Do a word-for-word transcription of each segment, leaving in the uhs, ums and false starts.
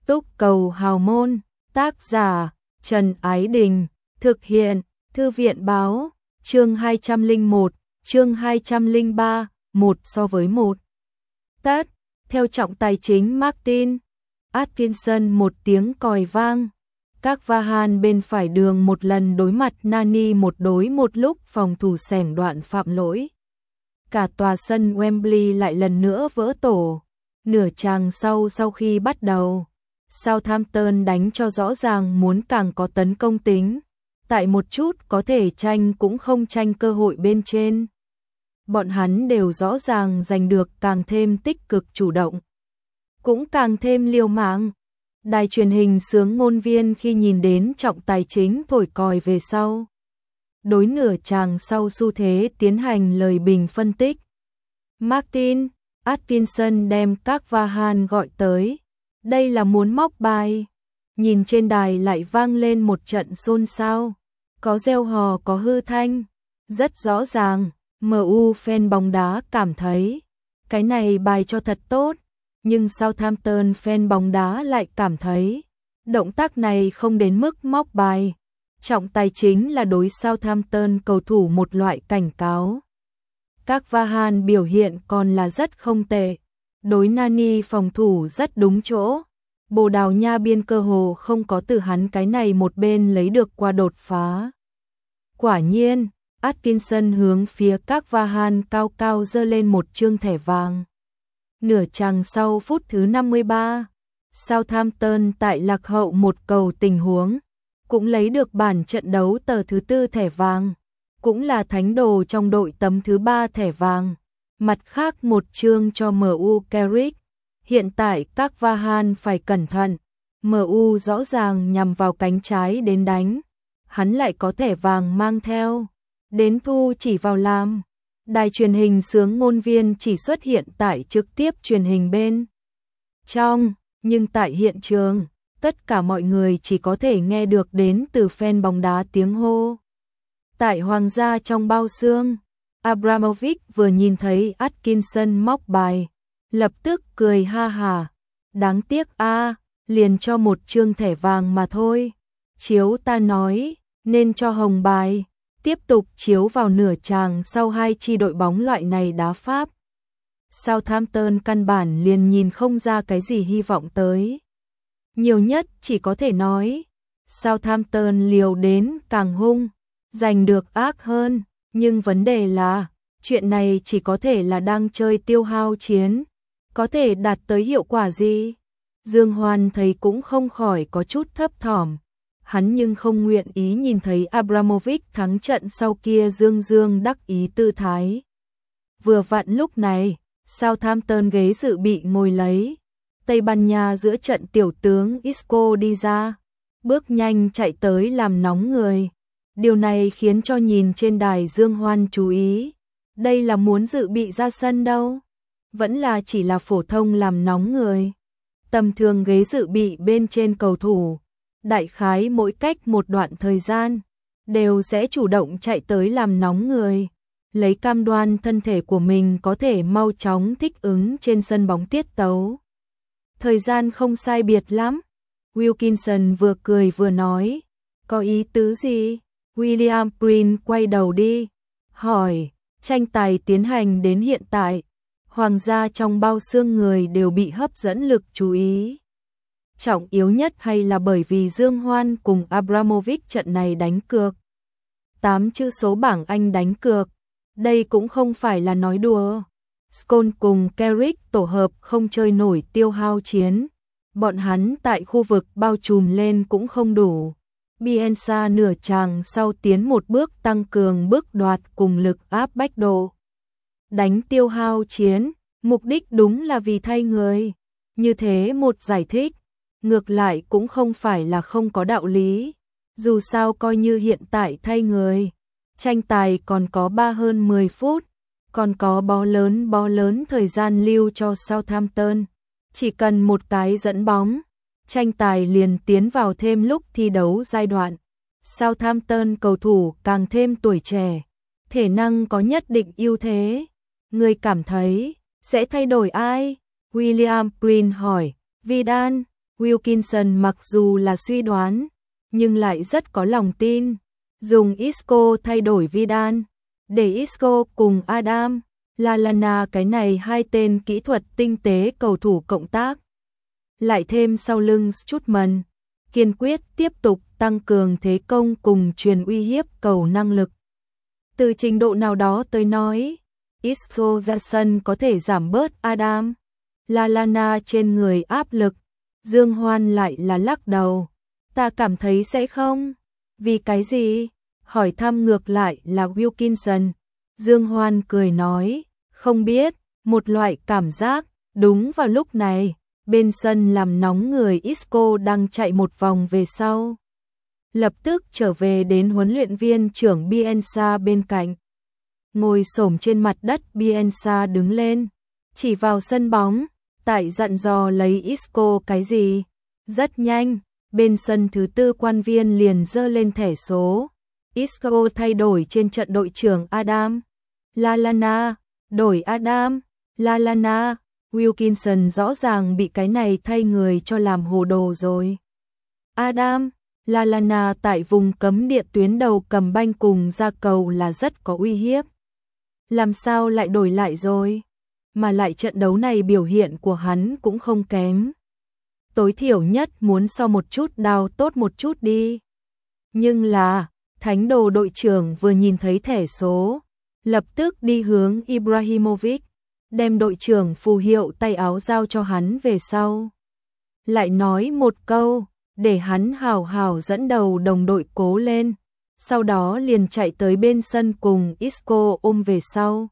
Túc cầu hào môn, tác giả Trần Ái Đình, thực hiện Thư viện báo, chương hai trăm lẻ một, chương hai trăm lẻ ba, một so với một. Tất, theo trọng tài chính Martin Atkinson một tiếng còi vang. Các Vahan bên phải đường một lần đối mặt Nani một đối một lúc phòng thủ sẻng đoạn phạm lỗi. Cả tòa sân Wembley lại lần nữa vỡ tổ. Nửa chàng sau sau khi bắt đầu, Southampton đánh cho rõ ràng muốn càng có tấn công tính. Tại một chút có thể tranh cũng không tranh cơ hội bên trên. Bọn hắn đều rõ ràng giành được càng thêm tích cực chủ động. Cũng càng thêm liều mạng. Đài truyền hình sướng ngôn viên khi nhìn đến trọng tài chính thổi còi về sau. Đối nửa chàng sau xu thế tiến hành lời bình phân tích. Martin Atkinson đem các Vahan gọi tới. Đây là muốn móc bài. Nhìn trên đài lại vang lên một trận xôn xao. Có reo hò có hư thanh. Rất rõ ràng, em u fan bóng đá cảm thấy cái này bài cho thật tốt. Nhưng Southampton fan bóng đá lại cảm thấy động tác này không đến mức móc bài. Trọng tài chính là đối Southampton cầu thủ một loại cảnh cáo. Các Vahan biểu hiện còn là rất không tệ. Đối Nani phòng thủ rất đúng chỗ. Bồ Đào Nha biên cơ hồ không có từ hắn cái này một bên lấy được qua đột phá. Quả nhiên, Atkinson hướng phía các Vahan cao cao giơ lên một chương thẻ vàng. Nửa chàng sau phút thứ năm mươi ba, Southampton tại lạc hậu một cầu tình huống, cũng lấy được bản trận đấu tờ thứ tư thẻ vàng, cũng là thánh đồ trong đội tấm thứ ba thẻ vàng. Mặt khác một chương cho em u Carrick. Hiện tại các Vahan phải cẩn thận. em u rõ ràng nhằm vào cánh trái đến đánh. Hắn lại có thẻ vàng mang theo. Đến thu chỉ vào làm. Đài truyền hình sướng ngôn viên chỉ xuất hiện tại trực tiếp truyền hình bên trong, nhưng tại hiện trường, tất cả mọi người chỉ có thể nghe được đến từ fan bóng đá tiếng hô. Tại Hoàng gia trong bao xương, Abramovich vừa nhìn thấy Atkinson móc bài, lập tức cười ha hà. Đáng tiếc a, liền cho một chương thẻ vàng mà thôi. Chiếu ta nói, nên cho hồng bài. Tiếp tục chiếu vào nửa chàng sau hai chi đội bóng loại này đá Pháp. Southampton căn bản liền nhìn không ra cái gì hy vọng tới. Nhiều nhất chỉ có thể nói, Southampton liều đến càng hung, giành được ác hơn. Nhưng vấn đề là, chuyện này chỉ có thể là đang chơi tiêu hao chiến. Có thể đạt tới hiệu quả gì? Dương Hoan thấy cũng không khỏi có chút thấp thỏm. Hắn nhưng không nguyện ý nhìn thấy Abramovich thắng trận sau kia dương dương đắc ý tư thái. Vừa vặn lúc này, Southampton ghế dự bị ngồi lấy. Tây Ban Nha giữa trận tiểu tướng Isco đi ra, bước nhanh chạy tới làm nóng người. Điều này khiến cho nhìn trên đài Dương Hoan chú ý. Đây là muốn dự bị ra sân đâu? Vẫn là chỉ là phổ thông làm nóng người. Tầm thường ghế dự bị bên trên cầu thủ, đại khái mỗi cách một đoạn thời gian, đều sẽ chủ động chạy tới làm nóng người, lấy cam đoan thân thể của mình có thể mau chóng thích ứng trên sân bóng tiết tấu. Thời gian không sai biệt lắm. Wilkinson vừa cười vừa nói, có ý tứ gì? William Prin quay đầu đi, hỏi, tranh tài tiến hành đến hiện tại, Hoàng gia trong bao xương người đều bị hấp dẫn lực chú ý. Trọng yếu nhất hay là bởi vì Dương Hoan cùng Abramovich trận này đánh cược. Tám chữ số bảng Anh đánh cược. Đây cũng không phải là nói đùa. Scholes cùng Carrick tổ hợp không chơi nổi tiêu hao chiến. Bọn hắn tại khu vực bao trùm lên cũng không đủ. Bielsa nửa chàng sau tiến một bước tăng cường bước đoạt cùng lực áp bách độ. Đánh tiêu hao chiến, mục đích đúng là vì thay người. Như thế một giải thích. Ngược lại cũng không phải là không có đạo lý. Dù sao coi như hiện tại thay người, tranh tài còn có ba hơn mười phút, còn có bó lớn bó lớn thời gian lưu cho Southampton. Chỉ cần một cái dẫn bóng, tranh tài liền tiến vào thêm lúc thi đấu giai đoạn. Southampton cầu thủ càng thêm tuổi trẻ, thể năng có nhất định ưu thế. Người cảm thấy sẽ thay đổi ai? William Prin hỏi. Vidal. Wilkinson mặc dù là suy đoán, nhưng lại rất có lòng tin, dùng Isco thay đổi Vidal, để Isco cùng Adam Lallana cái này hai tên kỹ thuật tinh tế cầu thủ cộng tác. Lại thêm sau lưng Strootman, kiên quyết tiếp tục tăng cường thế công cùng truyền uy hiếp cầu năng lực. Từ trình độ nào đó tới nói, Isco ra sân có thể giảm bớt Adam Lallana trên người áp lực. Dương Hoan lại là lắc đầu. Ta cảm thấy sẽ không. Vì cái gì? Hỏi thăm ngược lại là Wilkinson. Dương Hoan cười nói, không biết, một loại cảm giác. Đúng vào lúc này, bên sân làm nóng người Isco đang chạy một vòng về sau. Lập tức trở về đến huấn luyện viên trưởng Bielsa bên cạnh. Ngồi xổm trên mặt đất, Bielsa đứng lên, chỉ vào sân bóng, tại dặn dò lấy Isco cái gì. Rất nhanh, bên sân thứ tư quan viên liền giơ lên thẻ số. Isco thay đổi trên trận đội trưởng Adam Lallana, đổi Adam Lallana. Wilkinson rõ ràng bị cái này thay người cho làm hồ đồ rồi. Adam Lallana tại vùng cấm địa tuyến đầu cầm banh cùng ra cầu là rất có uy hiếp. Làm sao lại đổi lại rồi? Mà lại trận đấu này biểu hiện của hắn cũng không kém. Tối thiểu nhất muốn so một chút đào tốt một chút đi. Nhưng là, thánh đồ đội trưởng vừa nhìn thấy thẻ số, lập tức đi hướng Ibrahimovic, đem đội trưởng phù hiệu tay áo giao cho hắn về sau. Lại nói một câu, để hắn hào hào dẫn đầu đồng đội cố lên. Sau đó liền chạy tới bên sân cùng Isco ôm về sau.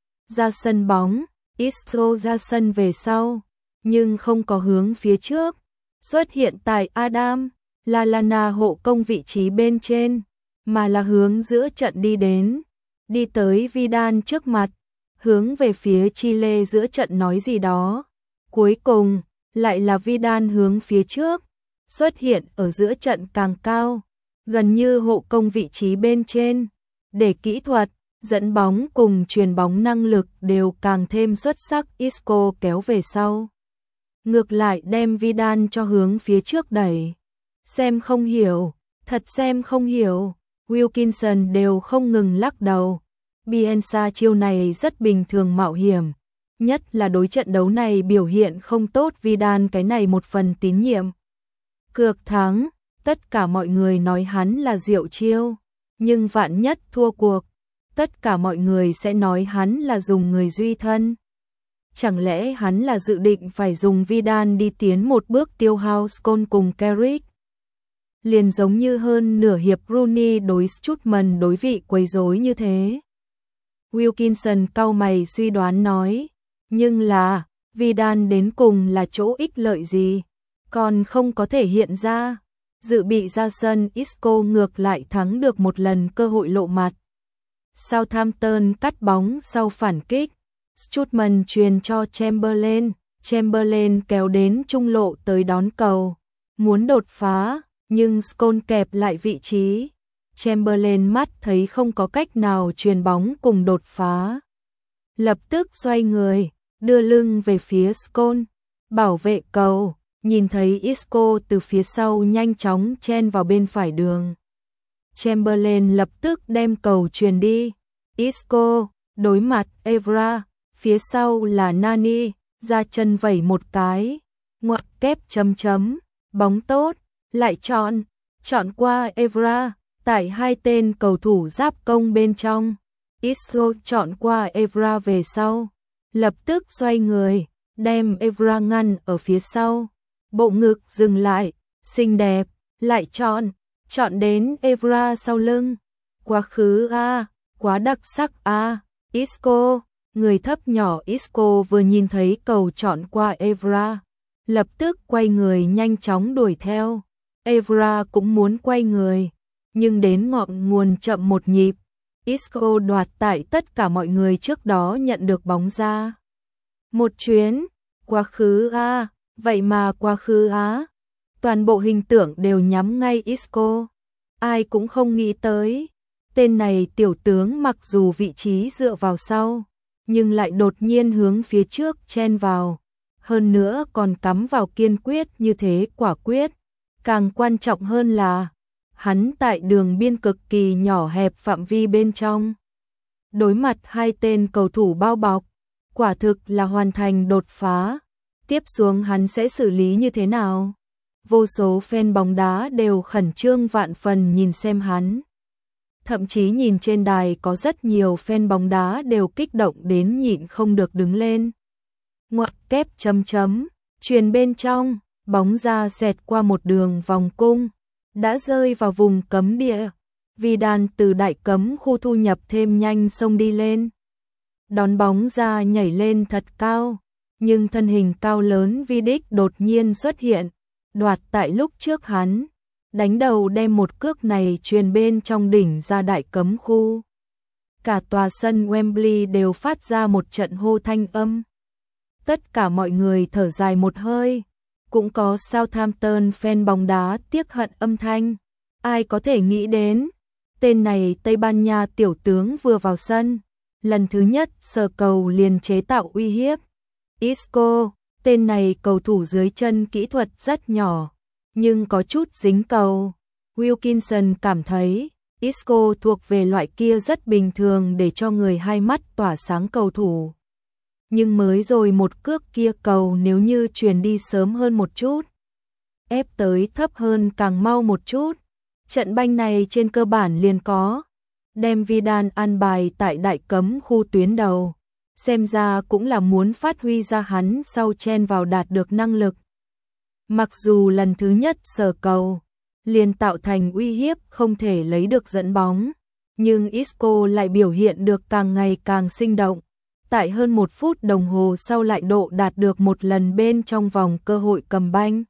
Ra sân bóng, Isco ra sân về sau, nhưng không có hướng phía trước. Xuất hiện tại Adam Lallana hộ công vị trí bên trên, mà là hướng giữa trận đi đến. Đi tới Vidal trước mặt, hướng về phía Chile giữa trận nói gì đó. Cuối cùng, lại là Vidal hướng phía trước, xuất hiện ở giữa trận càng cao, gần như hộ công vị trí bên trên, để kỹ thuật, dẫn bóng cùng truyền bóng năng lực đều càng thêm xuất sắc. Isco kéo về sau, ngược lại đem Vidal cho hướng phía trước đẩy. Xem không hiểu, thật xem không hiểu. Wilkinson đều không ngừng lắc đầu. Bielsa chiêu này rất bình thường mạo hiểm, nhất là đối trận đấu này biểu hiện không tốt Vidal cái này một phần tín nhiệm. Cược thắng, tất cả mọi người nói hắn là diệu chiêu, nhưng vạn nhất thua cuộc, tất cả mọi người sẽ nói hắn là dùng người duy thân. Chẳng lẽ hắn là dự định phải dùng Vidal đi tiến một bước tiêu hao Scholes cùng Carrick? Liền giống như hơn nửa hiệp Rooney đối Strootman đối vị quấy rối như thế. Wilkinson cau mày suy đoán nói, nhưng là, Vidal đến cùng là chỗ ích lợi gì, còn không có thể hiện ra. Dự bị ra sân Isco ngược lại thắng được một lần cơ hội lộ mặt. Southampton cắt bóng sau phản kích, Strootman truyền cho Chamberlain, Chamberlain kéo đến trung lộ tới đón cầu, muốn đột phá, nhưng Scholes kẹp lại vị trí. Chamberlain mắt thấy không có cách nào truyền bóng cùng đột phá, lập tức xoay người, đưa lưng về phía Scholes, bảo vệ cầu, nhìn thấy Isco từ phía sau nhanh chóng chen vào bên phải đường. Chamberlain lập tức đem cầu truyền đi. Isco đối mặt Evra, phía sau là Nani, ra chân vẩy một cái, ngoặc kép chấm chấm, bóng tốt, lại chọn, chọn qua Evra, tại hai tên cầu thủ giáp công bên trong. Isco chọn qua Evra về sau, lập tức xoay người, đem Evra ngăn ở phía sau, bộ ngực dừng lại, xinh đẹp, lại chọn, chọn đến Evra sau lưng. Quá khứ a, quá đặc sắc a. Isco, người thấp nhỏ Isco vừa nhìn thấy cầu chọn qua Evra, lập tức quay người nhanh chóng đuổi theo. Evra cũng muốn quay người, nhưng đến ngọn nguồn chậm một nhịp. Isco đoạt tại tất cả mọi người trước đó nhận được bóng ra. Một chuyến, quá khứ a, vậy mà quá khứ á. Toàn bộ hình tượng đều nhắm ngay Isco. Ai cũng không nghĩ tới. Tên này tiểu tướng mặc dù vị trí dựa vào sau, nhưng lại đột nhiên hướng phía trước chen vào. hơn nữa còn cắm vào kiên quyết như thế quả quyết. Càng quan trọng hơn là, hắn tại đường biên cực kỳ nhỏ hẹp phạm vi bên trong. Đối mặt hai tên cầu thủ bao bọc, quả thực là hoàn thành đột phá. Tiếp xuống hắn sẽ xử lý như thế nào? Vô số fan bóng đá đều khẩn trương vạn phần nhìn xem hắn. Thậm chí nhìn trên đài có rất nhiều fan bóng đá đều kích động đến nhịn không được đứng lên. Ngoặc kép chấm chấm, chuyền bên trong, bóng ra xẹt qua một đường vòng cung, đã rơi vào vùng cấm địa. Vidal từ đại cấm khu thu nhập thêm nhanh xông đi lên. Đón bóng ra nhảy lên thật cao, nhưng thân hình cao lớn Vidic đột nhiên xuất hiện, đoạt tại lúc trước hắn, đánh đầu đem một cước này truyền bên trong đỉnh ra đại cấm khu. Cả tòa sân Wembley đều phát ra một trận hô thanh âm. Tất cả mọi người thở dài một hơi, cũng có Southampton fan bóng đá tiếc hận âm thanh. Ai có thể nghĩ đến, tên này Tây Ban Nha tiểu tướng vừa vào sân, lần thứ nhất sờ cầu liền chế tạo uy hiếp. Isco, tên này cầu thủ dưới chân kỹ thuật rất nhỏ, nhưng có chút dính cầu. Wilkinson cảm thấy Isco thuộc về loại kia rất bình thường để cho người hai mắt tỏa sáng cầu thủ. Nhưng mới rồi một cước kia cầu nếu như truyền đi sớm hơn một chút, ép tới thấp hơn càng mau một chút, trận banh này trên cơ bản liền có. Đem Vidal an bài tại đại cấm khu tuyến đầu, xem ra cũng là muốn phát huy ra hắn sau chen vào đạt được năng lực. Mặc dù lần thứ nhất sờ cầu, liền tạo thành uy hiếp không thể lấy được dẫn bóng, nhưng Isco lại biểu hiện được càng ngày càng sinh động. Tại hơn một phút đồng hồ sau lại độ đạt được một lần bên trong vòng cơ hội cầm banh.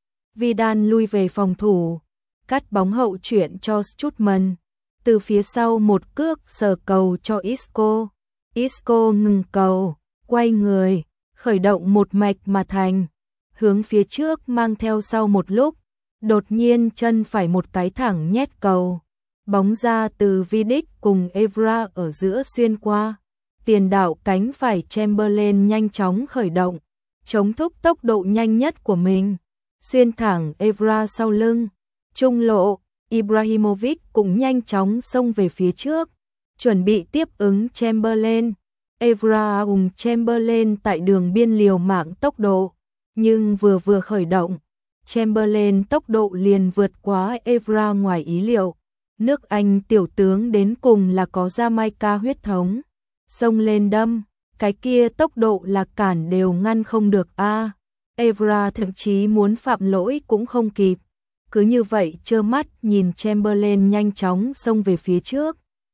Vidal lui về phòng thủ, cắt bóng hậu chuyển cho Strootman. Từ phía sau một cước sờ cầu cho Isco. Isco ngừng cầu, quay người, khởi động một mạch mà thành, hướng phía trước mang theo sau một lúc, đột nhiên chân phải một cái thẳng nhét cầu. Bóng ra từ Vidic cùng Evra ở giữa xuyên qua. Tiền đạo cánh phải Chamberlain nhanh chóng khởi động, chống thúc tốc độ nhanh nhất của mình, xuyên thẳng Evra sau lưng. Trung lộ, Ibrahimovic cũng nhanh chóng xông về phía trước, chuẩn bị tiếp ứng Chamberlain. Evra cùng Chamberlain tại đường biên liều mạng tốc độ, nhưng vừa vừa khởi động, Chamberlain tốc độ liền vượt quá Evra ngoài ý liệu. Nước Anh tiểu tướng đến cùng là có Jamaica huyết thống, xông lên đâm, cái kia tốc độ là cản đều ngăn không được a. À, Evra thậm chí muốn phạm lỗi cũng không kịp. Cứ như vậy trơ mắt nhìn Chamberlain nhanh chóng xông về phía trước.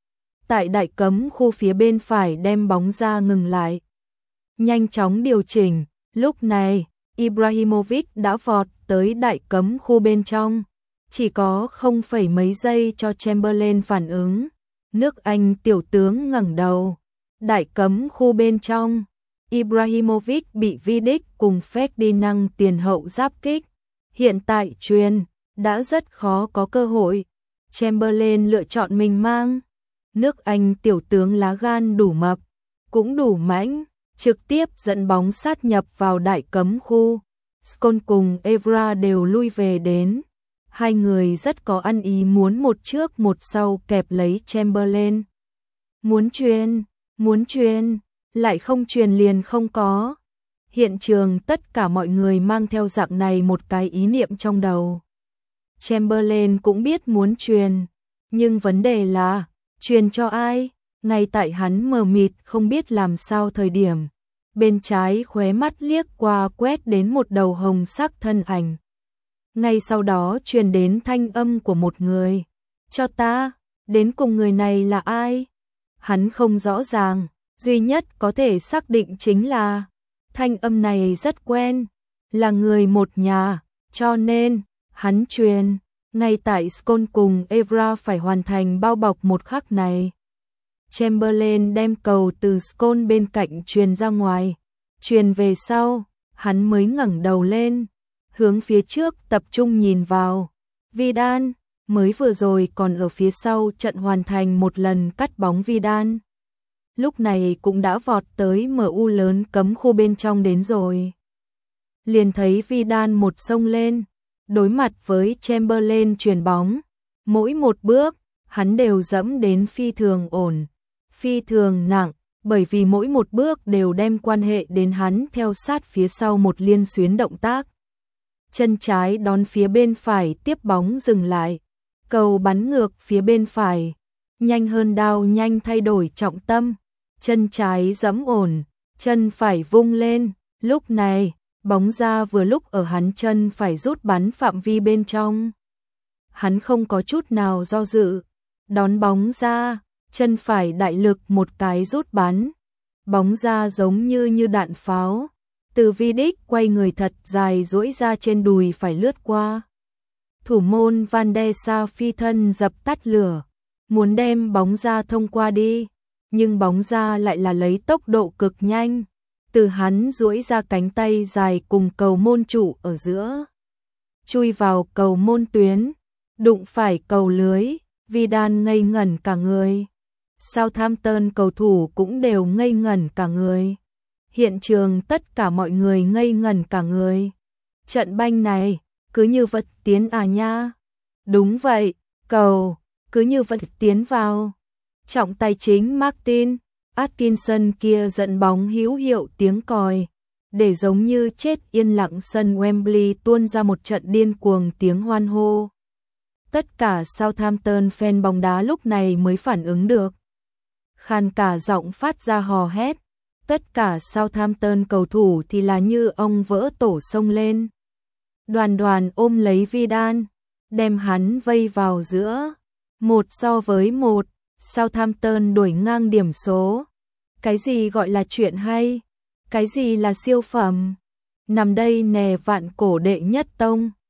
Tại đại cấm khu phía bên phải đem bóng ra ngừng lại. Nhanh chóng điều chỉnh, lúc này Ibrahimovic đã vọt tới đại cấm khu bên trong. Chỉ có không phẩy mấy giây cho Chamberlain phản ứng. Nước Anh tiểu tướng ngẩng đầu. Đại cấm khu bên trong, Ibrahimovic bị Vidic cùng Ferdinand tiền hậu giáp kích. Hiện tại truyền đã rất khó có cơ hội. Chamberlain lựa chọn mình mang. Nước Anh tiểu tướng lá gan đủ mập, cũng đủ mãnh, trực tiếp dẫn bóng sát nhập vào đại cấm khu. Scholes cùng Evra đều lui về đến. Hai người rất có ăn ý muốn một trước một sau kẹp lấy Chamberlain. Muốn truyền, muốn truyền, lại không truyền liền không có. Hiện trường tất cả mọi người mang theo dạng này một cái ý niệm trong đầu. Chamberlain cũng biết muốn truyền, nhưng vấn đề là, truyền cho ai? Ngay tại hắn mờ mịt không biết làm sao thời điểm, bên trái khóe mắt liếc qua quét đến một đầu hồng sắc thân ảnh. Ngay sau đó truyền đến thanh âm của một người. Cho ta, đến cùng người này là ai? Hắn không rõ ràng, duy nhất có thể xác định chính là thanh âm này rất quen, là người một nhà, cho nên hắn truyền. Ngay tại Scholes cùng Evra phải hoàn thành bao bọc một khắc này, Chamberlain đem cầu từ Scholes bên cạnh truyền ra ngoài, truyền về sau, hắn mới ngẩng đầu lên, hướng phía trước tập trung nhìn vào. Vidal, mới vừa rồi còn ở phía sau trận hoàn thành một lần cắt bóng Vidal, lúc này cũng đã vọt tới em u lớn cấm khu bên trong đến rồi. liền thấy Vidal một xông lên, đối mặt với Chamberlain chuyền bóng, mỗi một bước, hắn đều dẫm đến phi thường ổn, phi thường nặng, bởi vì mỗi một bước đều đem quan hệ đến hắn theo sát phía sau một liên xuyến động tác. Chân trái đón phía bên phải tiếp bóng dừng lại, cầu bắn ngược phía bên phải, nhanh hơn đao nhanh thay đổi trọng tâm, chân trái giẫm ổn, chân phải vung lên, lúc này, bóng ra vừa lúc ở hắn chân phải rút bắn phạm vi bên trong. Hắn không có chút nào do dự, đón bóng ra, chân phải đại lực một cái rút bắn, bóng ra giống như như đạn pháo, từ Vidic quay người thật dài duỗi ra trên đùi phải lướt qua. Thủ môn Van der Sar phi thân dập tắt lửa, muốn đem bóng ra thông qua đi, nhưng bóng ra lại là lấy tốc độ cực nhanh, từ hắn duỗi ra cánh tay dài cùng cầu môn trụ ở giữa, chui vào cầu môn tuyến, đụng phải cầu lưới, Vidal ngây ngẩn cả người. Southampton cầu thủ cũng đều ngây ngẩn cả người. Hiện trường tất cả mọi người ngây ngẩn cả người. Trận banh này, cứ như vật tiến à nha. Đúng vậy, cầu, cứ như vật tiến vào. Trọng tài chính Martin Atkinson kia giận bóng hữu hiệu tiếng còi, để giống như chết yên lặng sân Wembley tuôn ra một trận điên cuồng tiếng hoan hô. Tất cả Southampton fan bóng đá lúc này mới phản ứng được. Khàn cả giọng phát ra hò hét, tất cả Southampton cầu thủ thì là như ông vỡ tổ xông lên. Đoàn đoàn ôm lấy Vidal, đem hắn vây vào giữa, một so với một, Southampton đuổi ngang điểm số. Cái gì gọi là chuyện hay? Cái gì là siêu phẩm? Nằm đây nè vạn cổ đệ nhất tông.